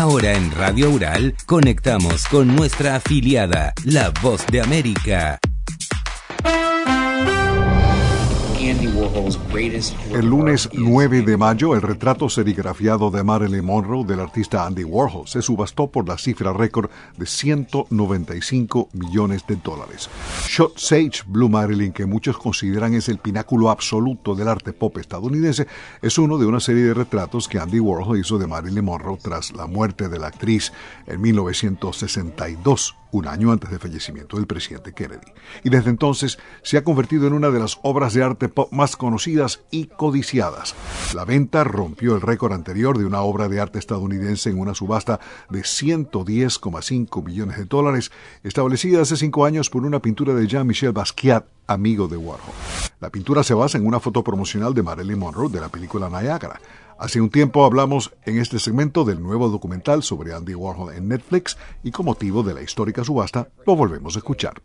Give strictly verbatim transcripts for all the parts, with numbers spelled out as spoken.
Ahora en Radio Ural conectamos con nuestra afiliada, La Voz de América. El lunes nueve de mayo, el retrato serigrafiado de Marilyn Monroe del artista Andy Warhol se subastó por la cifra récord de ciento noventa y cinco millones de dólares. Shot Sage Blue Marilyn, que muchos consideran es el pináculo absoluto del arte pop estadounidense, es uno de una serie de retratos que Andy Warhol hizo de Marilyn Monroe tras la muerte de la actriz en mil novecientos sesenta y dos, un año antes del fallecimiento del presidente Kennedy. Y desde entonces se ha convertido en una de las obras de arte pop más conocidas y codiciadas. La venta rompió el récord anterior de una obra de arte estadounidense en una subasta de ciento diez coma cinco millones de dólares, establecida hace cinco años por una pintura de Jean-Michel Basquiat, amigo de Warhol. La pintura se basa en una foto promocional de Marilyn Monroe de la película Niagara. Hace un tiempo hablamos en este segmento del nuevo documental sobre Andy Warhol en Netflix y con motivo de la histórica subasta lo volvemos a escuchar.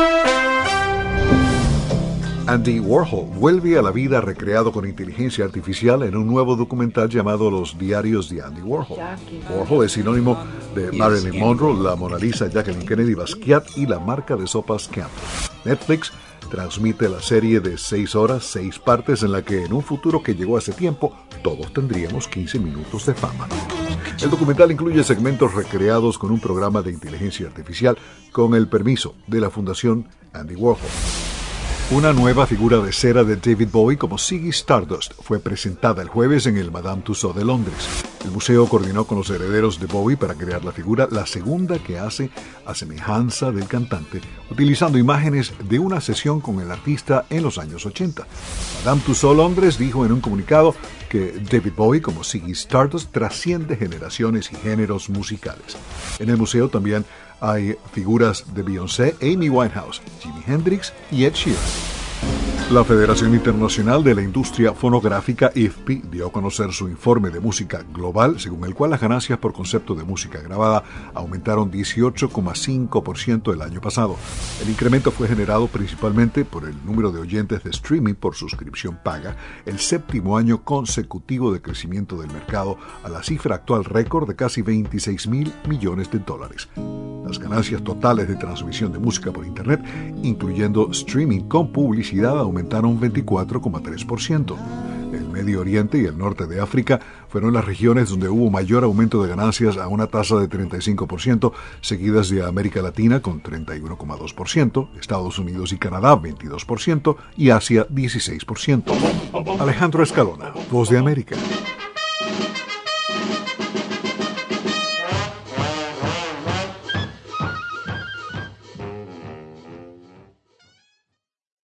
Andy Warhol vuelve a la vida recreado con inteligencia artificial en un nuevo documental llamado Los Diarios de Andy Warhol. Warhol es sinónimo de Marilyn Monroe, la Mona Lisa, Jacqueline Kennedy, Basquiat y la marca de sopas Campbell. Netflix transmite la serie de seis horas, seis partes, en la que en un futuro que llegó hace tiempo, todos tendríamos quince minutos de fama. El documental incluye segmentos recreados con un programa de inteligencia artificial con el permiso de la Fundación Andy Warhol. Una nueva figura de cera de David Bowie como Ziggy Stardust fue presentada el jueves en el Madame Tussauds de Londres. El museo coordinó con los herederos de Bowie para crear la figura, la segunda que hace a semejanza del cantante, utilizando imágenes de una sesión con el artista en los años ochenta. Madame Tussauds Londres dijo en un comunicado que David Bowie como Ziggy Stardust trasciende generaciones y géneros musicales. En el museo también hay figuras de Beyoncé, Amy Winehouse, Jimi Hendrix y Ed Sheeran. La Federación Internacional de la Industria Fonográfica, I F P I, dio a conocer su informe de música global, según el cual las ganancias por concepto de música grabada aumentaron dieciocho coma cinco por ciento el año pasado. El incremento fue generado principalmente por el número de oyentes de streaming por suscripción paga, el séptimo año consecutivo de crecimiento del mercado a la cifra actual récord de casi veintiséis mil millones de dólares. Las ganancias totales de transmisión de música por Internet, incluyendo streaming con publicidad, aumentaron veinticuatro coma tres por ciento. El Medio Oriente y el norte de África fueron las regiones donde hubo mayor aumento de ganancias a una tasa de treinta y cinco por ciento, seguidas de América Latina con treinta y uno coma dos por ciento, Estados Unidos y Canadá veintidós por ciento y Asia dieciséis por ciento. Alejandro Escalona, Voz de América.